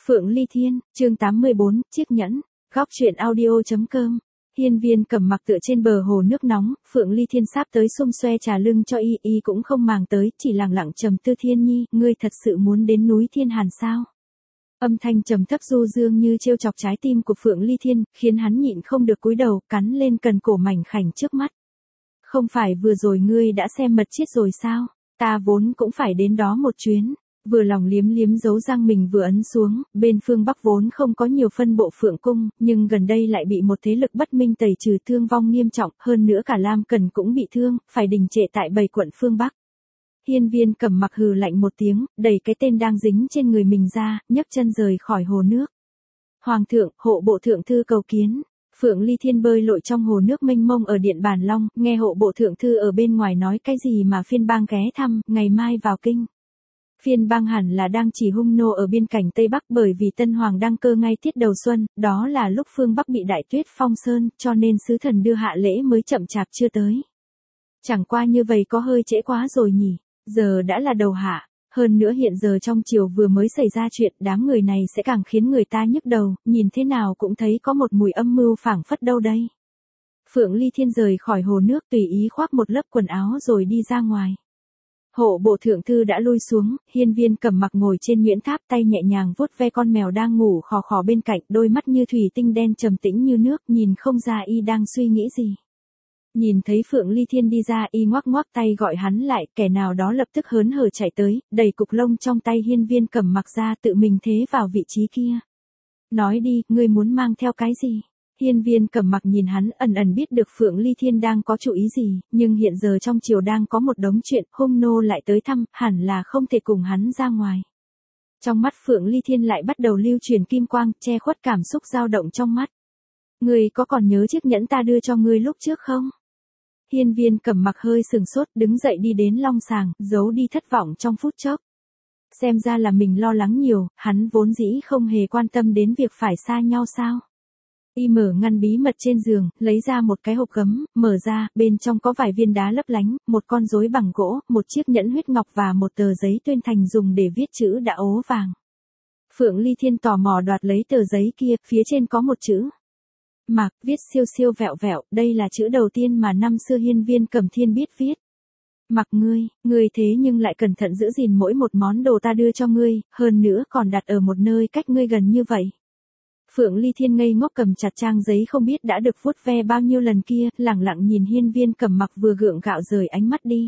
Phượng Ly Thiên, chương 84, chiếc nhẫn, góc truyện audio.com. Hiên Viên Cẩm Mặc tựa trên bờ hồ nước nóng, Phượng Ly Thiên sắp tới xung xoe trà lưng cho y cũng không màng tới, chỉ lặng lặng trầm tư. Thiên nhi, ngươi thật sự muốn đến núi Thiên Hàn sao? Âm thanh trầm thấp du dương như trêu chọc trái tim của Phượng Ly Thiên, khiến hắn nhịn không được cúi đầu, cắn lên cần cổ mảnh khảnh trước mắt. Không phải vừa rồi ngươi đã xem mật chiết rồi sao? Ta vốn cũng phải đến đó một chuyến. Vừa lòng liếm liếm dấu răng mình vừa ấn xuống, bên phương Bắc vốn không có nhiều phân bộ Phượng cung, nhưng gần đây lại bị một thế lực bất minh tẩy trừ, thương vong nghiêm trọng, hơn nữa cả Lam Cần cũng bị thương, phải đình trệ tại 7 quận phương Bắc. Hiên Viên Cẩm Mặc hừ lạnh một tiếng, đẩy cái tên đang dính trên người mình ra, nhấc chân rời khỏi hồ nước. Hoàng thượng, hộ bộ thượng thư cầu kiến. Phượng Ly Thiên bơi lội trong hồ nước mênh mông ở Điện Bàn Long, nghe hộ bộ thượng thư ở bên ngoài nói cái gì mà phiên bang ghé thăm, ngày mai vào kinh. Phiên bang hẳn là đang chỉ hung nô ở biên cảnh Tây Bắc, bởi vì Tân Hoàng đăng cơ ngay tiết đầu xuân, đó là lúc phương Bắc bị đại tuyết phong sơn, cho nên sứ thần đưa hạ lễ mới chậm chạp chưa tới. Chẳng qua như vậy có hơi trễ quá rồi nhỉ, giờ đã là đầu hạ, hơn nữa hiện giờ trong triều vừa mới xảy ra chuyện, đám người này sẽ càng khiến người ta nhức đầu, nhìn thế nào cũng thấy có một mùi âm mưu phảng phất đâu đây. Phượng Ly Thiên rời khỏi hồ nước tùy ý khoác một lớp quần áo rồi đi ra ngoài. Hộ bộ thượng thư đã lui xuống, Hiên Viên Cẩm Mặc ngồi trên nhuyễn tháp, tay nhẹ nhàng vuốt ve con mèo đang ngủ khò khò bên cạnh, đôi mắt như thủy tinh đen trầm tĩnh như nước, nhìn không ra y đang suy nghĩ gì. Nhìn thấy Phượng Ly Thiên đi ra, y ngoắc ngoắc tay gọi hắn lại, kẻ nào đó lập tức hớn hở chạy tới, đẩy cục lông trong tay Hiên Viên Cẩm Mặc ra, tự mình thế vào vị trí kia. Nói đi, ngươi muốn mang theo cái gì? Hiên Viên Cẩm Mặc nhìn hắn, ẩn ẩn biết được Phượng Ly Thiên đang có chủ ý gì, nhưng hiện giờ trong triều đang có một đống chuyện, hung nô lại tới thăm, hẳn là không thể cùng hắn ra ngoài. Trong mắt Phượng Ly Thiên lại bắt đầu lưu truyền kim quang, che khuất cảm xúc dao động trong mắt. Ngươi có còn nhớ chiếc nhẫn ta đưa cho ngươi lúc trước không? Hiên Viên Cẩm Mặc hơi sừng sốt, đứng dậy đi đến long sàng, giấu đi thất vọng trong phút chốc. Xem ra là mình lo lắng nhiều, hắn vốn dĩ không hề quan tâm đến việc phải xa nhau sao? Y mở ngăn bí mật trên giường, lấy ra một cái hộp gấm, mở ra, bên trong có vài viên đá lấp lánh, một con rối bằng gỗ, một chiếc nhẫn huyết ngọc và một tờ giấy tuyên thành dùng để viết chữ đã ố vàng. Phượng Ly Thiên tò mò đoạt lấy tờ giấy kia, phía trên có một chữ Mạc, viết siêu siêu vẹo vẹo, đây là chữ đầu tiên mà năm xưa Hiên Viên Cẩm Thiên biết viết. Mặc ngươi thế nhưng lại cẩn thận giữ gìn mỗi một món đồ ta đưa cho ngươi, hơn nữa còn đặt ở một nơi cách ngươi gần như vậy. Phượng Ly Thiên ngây ngốc cầm chặt trang giấy không biết đã được vuốt ve bao nhiêu lần kia, lẳng lặng nhìn Hiên Viên Cẩm Mặc vừa gượng gạo rời ánh mắt đi.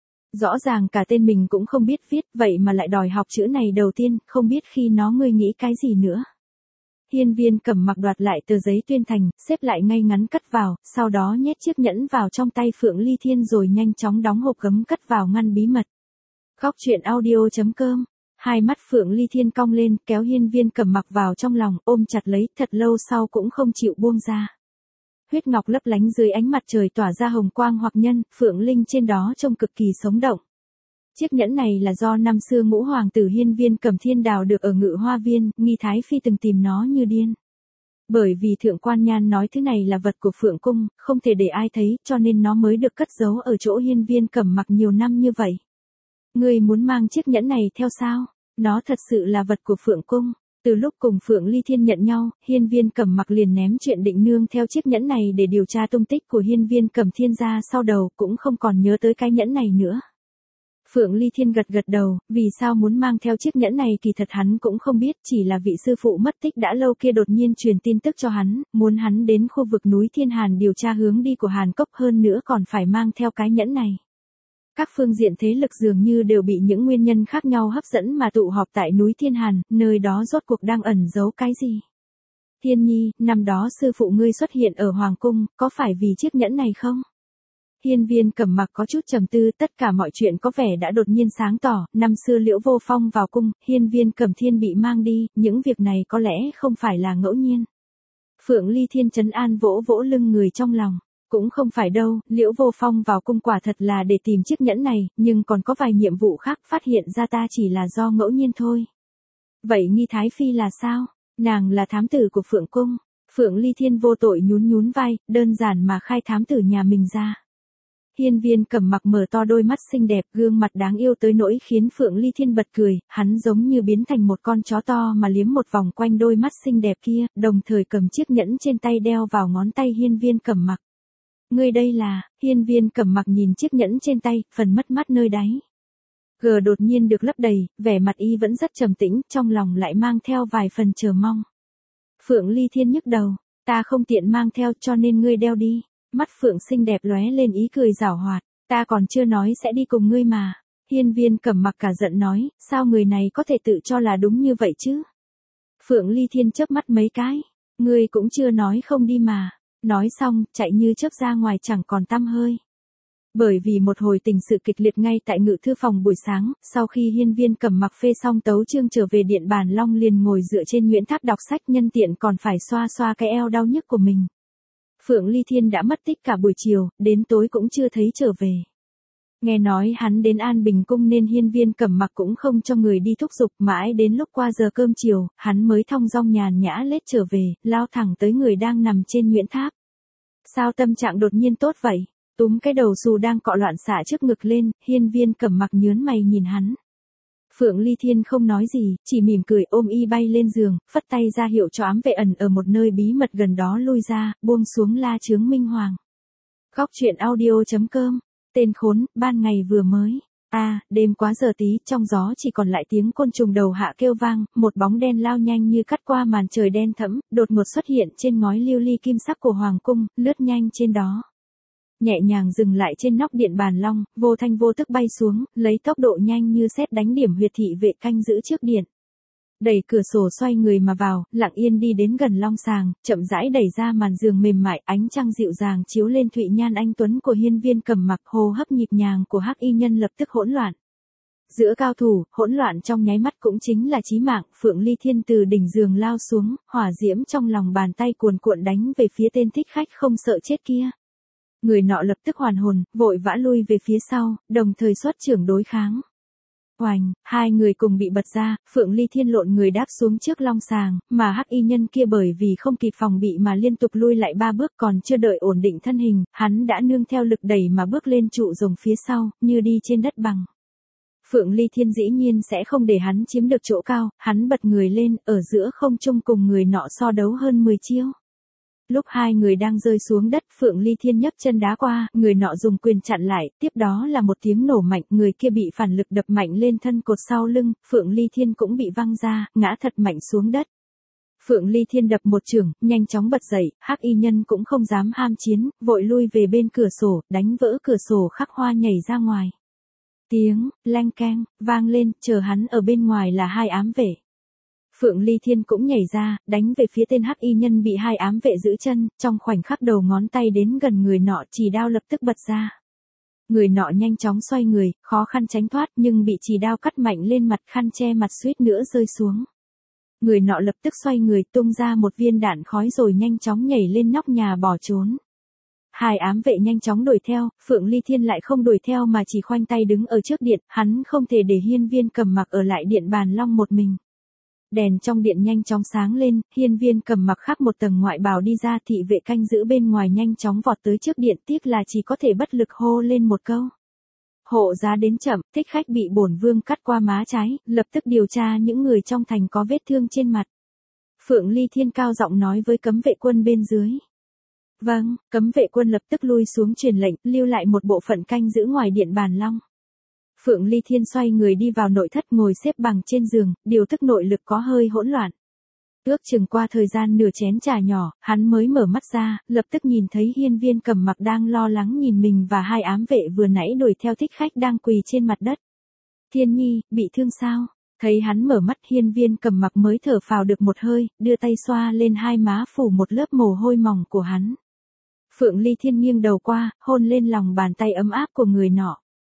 Rõ ràng cả tên mình cũng không biết viết, vậy mà lại đòi học chữ này đầu tiên, không biết khi nó ngươi nghĩ cái gì nữa. Hiên Viên Cẩm Mặc đoạt lại tờ giấy tuyên thành, xếp lại ngay ngắn cất vào, sau đó nhét chiếc nhẫn vào trong tay Phượng Ly Thiên rồi nhanh chóng đóng hộp gấm cất vào ngăn bí mật. Góc truyện audio.com. Hai mắt Phượng Ly Thiên cong lên, kéo Hiên Viên Cẩm Mặc vào trong lòng, ôm chặt lấy, thật lâu sau cũng không chịu buông ra. Huyết ngọc lấp lánh dưới ánh mặt trời tỏa ra hồng quang hoặc nhân, Phượng Linh trên đó trông cực kỳ sống động. Chiếc nhẫn này là do năm xưa ngũ hoàng tử Hiên Viên Cẩm Thiên đào được ở Ngự Hoa Viên, Nghi Thái Phi từng tìm nó như điên. Bởi vì Thượng Quan Nhan nói thứ này là vật của Phượng Cung, không thể để ai thấy, cho nên nó mới được cất giấu ở chỗ Hiên Viên Cẩm Mặc nhiều năm như vậy. Ngươi muốn mang chiếc nhẫn này theo sao? Nó thật sự là vật của Phượng Cung. Từ lúc cùng Phượng Ly Thiên nhận nhau, Hiên Viên Cẩm Mặc liền ném chuyện định nương theo chiếc nhẫn này để điều tra tung tích của Hiên Viên Cẩm Thiên ra sau đầu, cũng không còn nhớ tới cái nhẫn này nữa. Phượng Ly Thiên gật gật đầu, vì sao muốn mang theo chiếc nhẫn này kỳ thật hắn cũng không biết, chỉ là vị sư phụ mất tích đã lâu kia đột nhiên truyền tin tức cho hắn, muốn hắn đến khu vực núi Thiên Hàn điều tra hướng đi của Hàn Cốc, hơn nữa còn phải mang theo cái nhẫn này. Các phương diện thế lực dường như đều bị những nguyên nhân khác nhau hấp dẫn mà tụ họp tại núi Thiên Hàn, nơi đó rốt cuộc đang ẩn giấu cái gì. Thiên nhi, năm đó sư phụ ngươi xuất hiện ở Hoàng Cung, có phải vì chiếc nhẫn này không? Hiên Viên Cẩm Mặc có chút trầm tư, tất cả mọi chuyện có vẻ đã đột nhiên sáng tỏ, năm xưa Liễu Vô Phong vào cung, Hiên Viên Cẩm Thiên bị mang đi, những việc này có lẽ không phải là ngẫu nhiên. Phượng Ly Thiên trấn an vỗ vỗ lưng người trong lòng. Cũng không phải đâu, Liễu Vô Phong vào cung quả thật là để tìm chiếc nhẫn này, nhưng còn có vài nhiệm vụ khác, phát hiện ra ta chỉ là do ngẫu nhiên thôi. Vậy Nghi Thái Phi là sao? Nàng là thám tử của Phượng Cung. Phượng Ly Thiên vô tội nhún nhún vai, đơn giản mà khai thám tử nhà mình ra. Hiên Viên Cẩm Mặc mở to đôi mắt xinh đẹp, gương mặt đáng yêu tới nỗi khiến Phượng Ly Thiên bật cười, hắn giống như biến thành một con chó to mà liếm một vòng quanh đôi mắt xinh đẹp kia, đồng thời cầm chiếc nhẫn trên tay đeo vào ngón tay Hiên Viên Cẩm Mặc. Ngươi đây là, Hiên Viên Cẩm Mặc nhìn chiếc nhẫn trên tay, phần mất mát nơi đáy. Đột nhiên được lấp đầy, vẻ mặt y vẫn rất trầm tĩnh, trong lòng lại mang theo vài phần chờ mong. Phượng Ly Thiên nhức đầu, ta không tiện mang theo cho nên ngươi đeo đi. Mắt Phượng xinh đẹp lóe lên ý cười giảo hoạt, ta còn chưa nói sẽ đi cùng ngươi mà. Hiên Viên Cẩm Mặc cả giận nói, sao người này có thể tự cho là đúng như vậy chứ? Phượng Ly Thiên chớp mắt mấy cái, ngươi cũng chưa nói không đi mà. Nói xong, chạy như chớp ra ngoài chẳng còn tăm hơi. Bởi vì một hồi tình sự kịch liệt ngay tại ngự thư phòng buổi sáng, sau khi Hiên Viên Cẩm Mặc phê xong tấu chương trở về Điện Bàn Long liền ngồi dựa trên Nguyễn Tháp đọc sách, nhân tiện còn phải xoa xoa cái eo đau nhức của mình. Phượng Ly Thiên đã mất tích cả buổi chiều, đến tối cũng chưa thấy trở về. Nghe nói hắn đến An Bình Cung nên Hiên Viên Cẩm Mặc cũng không cho người đi thúc giục, mãi đến lúc qua giờ cơm chiều, hắn mới thong dong nhàn nhã lết trở về, lao thẳng tới người đang nằm trên Nguyễn Tháp. Sao tâm trạng đột nhiên tốt vậy? Túm cái đầu xù đang cọ loạn xạ trước ngực lên, Hiên Viên Cẩm Mặc nhướng mày nhìn hắn. Phượng Ly Thiên không nói gì, chỉ mỉm cười ôm y bay lên giường, phất tay ra hiệu cho ám vệ ẩn ở một nơi bí mật gần đó lui ra, buông xuống la chướng minh hoàng. Góc truyện audio.com, tên khốn, ban ngày vừa mới. Đêm quá giờ tí, trong gió chỉ còn lại tiếng côn trùng đầu hạ kêu vang, một bóng đen lao nhanh như cắt qua màn trời đen thẫm, đột ngột xuất hiện trên ngói lưu ly kim sắc của hoàng cung, lướt nhanh trên đó. Nhẹ nhàng dừng lại trên nóc Điện Bàn Long, vô thanh vô tức bay xuống, lấy tốc độ nhanh như sét đánh điểm huyệt thị vệ canh giữ trước điện. Đẩy cửa sổ xoay người mà vào, lặng yên đi đến gần long sàng, chậm rãi đẩy ra màn giường mềm mại, ánh trăng dịu dàng chiếu lên thụy nhan anh tuấn của Hiên Viên Cẩm Mặc, hô hấp nhịp nhàng của Hắc Y Nhân lập tức hỗn loạn. Giữa cao thủ, hỗn loạn trong nháy mắt cũng chính là chí mạng, Phượng Ly Thiên từ đỉnh giường lao xuống, hỏa diễm trong lòng bàn tay cuồn cuộn đánh về phía tên thích khách không sợ chết kia. Người nọ lập tức hoàn hồn, vội vã lui về phía sau, đồng thời xuất chưởng đối kháng. Oành, hai người cùng bị bật ra, Phượng Ly Thiên lộn người đáp xuống trước long sàng, mà Hắc Y Nhân kia bởi vì không kịp phòng bị mà liên tục lui lại 3 bước, còn chưa đợi ổn định thân hình, hắn đã nương theo lực đẩy mà bước lên trụ rồng phía sau, như đi trên đất bằng. Phượng Ly Thiên dĩ nhiên sẽ không để hắn chiếm được chỗ cao, hắn bật người lên, ở giữa không trung cùng người nọ so đấu hơn 10 chiêu. Lúc hai người đang rơi xuống đất, Phượng Ly Thiên nhấc chân đá qua, người nọ dùng quyền chặn lại, tiếp đó là một tiếng nổ mạnh, người kia bị phản lực đập mạnh lên thân cột sau lưng, Phượng Ly Thiên cũng bị văng ra, ngã thật mạnh xuống đất. Phượng Ly Thiên đập một chưởng, nhanh chóng bật dậy, Hắc Y Nhân cũng không dám ham chiến, vội lui về bên cửa sổ, đánh vỡ cửa sổ khắc hoa nhảy ra ngoài. Tiếng leng keng vang lên, chờ hắn ở bên ngoài là hai ám vệ. Phượng Ly Thiên cũng nhảy ra, đánh về phía tên Hắc Y Nhân bị hai ám vệ giữ chân, trong khoảnh khắc đầu ngón tay đến gần người nọ, chì đao lập tức bật ra. Người nọ nhanh chóng xoay người, khó khăn tránh thoát, nhưng bị chì đao cắt mạnh lên mặt, khăn che mặt suýt nữa rơi xuống. Người nọ lập tức xoay người, tung ra một viên đạn khói rồi nhanh chóng nhảy lên nóc nhà bỏ trốn. Hai ám vệ nhanh chóng đuổi theo, Phượng Ly Thiên lại không đuổi theo mà chỉ khoanh tay đứng ở trước điện, hắn không thể để Hiên Viên Cẩm Mặc ở lại Điện Bàn Long một mình. Đèn trong điện nhanh chóng sáng lên, Hiên Viên Cẩm Mặc khắc một tầng ngoại bào đi ra, thị vệ canh giữ bên ngoài nhanh chóng vọt tới trước điện, tiếc là chỉ có thể bất lực hô lên một câu. Hộ giá đến chậm, thích khách bị bổn vương cắt qua má trái, lập tức điều tra những người trong thành có vết thương trên mặt. Phượng Ly Thiên cao giọng nói với cấm vệ quân bên dưới. Vâng, cấm vệ quân lập tức lui xuống truyền lệnh, lưu lại một bộ phận canh giữ ngoài Điện Bàn Long. Phượng Ly Thiên xoay người đi vào nội thất, ngồi xếp bằng trên giường, điều tức nội lực có hơi hỗn loạn. Ước chừng qua thời gian nửa chén trà nhỏ, hắn mới mở mắt ra, lập tức nhìn thấy Hiên Viên Cẩm Mặc đang lo lắng nhìn mình và hai ám vệ vừa nãy đuổi theo thích khách đang quỳ trên mặt đất. Thiên Nhi, bị thương sao? Thấy hắn mở mắt, Hiên Viên Cẩm Mặc mới thở phào được một hơi, đưa tay xoa lên hai má phủ một lớp mồ hôi mỏng của hắn. Phượng Ly Thiên nghiêng đầu qua, hôn lên lòng bàn tay ấm áp của người nọ.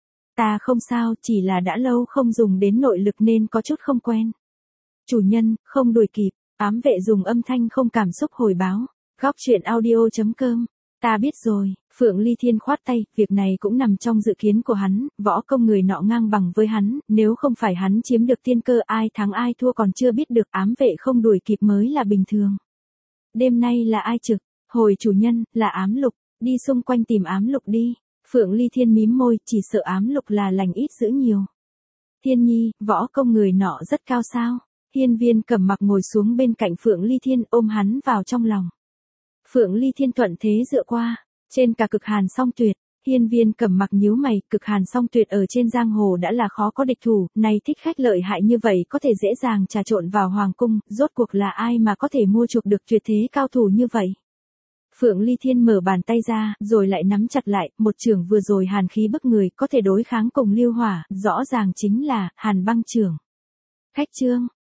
Ta không sao, chỉ là đã lâu không dùng đến nội lực nên có chút không quen. Chủ nhân, không đuổi kịp, ám vệ dùng âm thanh không cảm xúc hồi báo. Góc truyện audio.com. Ta biết rồi, Phượng Ly Thiên khoát tay, việc này cũng nằm trong dự kiến của hắn, võ công người nọ ngang bằng với hắn, nếu không phải hắn chiếm được tiên cơ, ai thắng ai thua còn chưa biết được, ám vệ không đuổi kịp mới là bình thường. Đêm nay là ai trực? Hồi chủ nhân, là ám lục, đi xung quanh tìm ám lục đi. Phượng Ly Thiên mím môi, chỉ sợ ám lục là lành ít dữ nhiều. Thiên nhi, võ công người nọ rất cao sao? Hiên Viên Cẩm Mặc ngồi xuống bên cạnh Phượng Ly Thiên ôm hắn vào trong lòng. Phượng Ly Thiên thuận thế dựa qua, trên cả Cực Hàn Song Tuyệt. Hiên Viên Cẩm Mặc nhíu mày, Cực Hàn Song Tuyệt ở trên giang hồ đã là khó có địch thủ, nay thích khách lợi hại như vậy có thể dễ dàng trà trộn vào hoàng cung, rốt cuộc là ai mà có thể mua chuộc được tuyệt thế cao thủ như vậy? Phượng Ly Thiên mở bàn tay ra, rồi lại nắm chặt lại, một chưởng vừa rồi hàn khí bức người, có thể đối kháng cùng lưu hỏa, rõ ràng chính là Hàn Băng chưởng. Khách trương,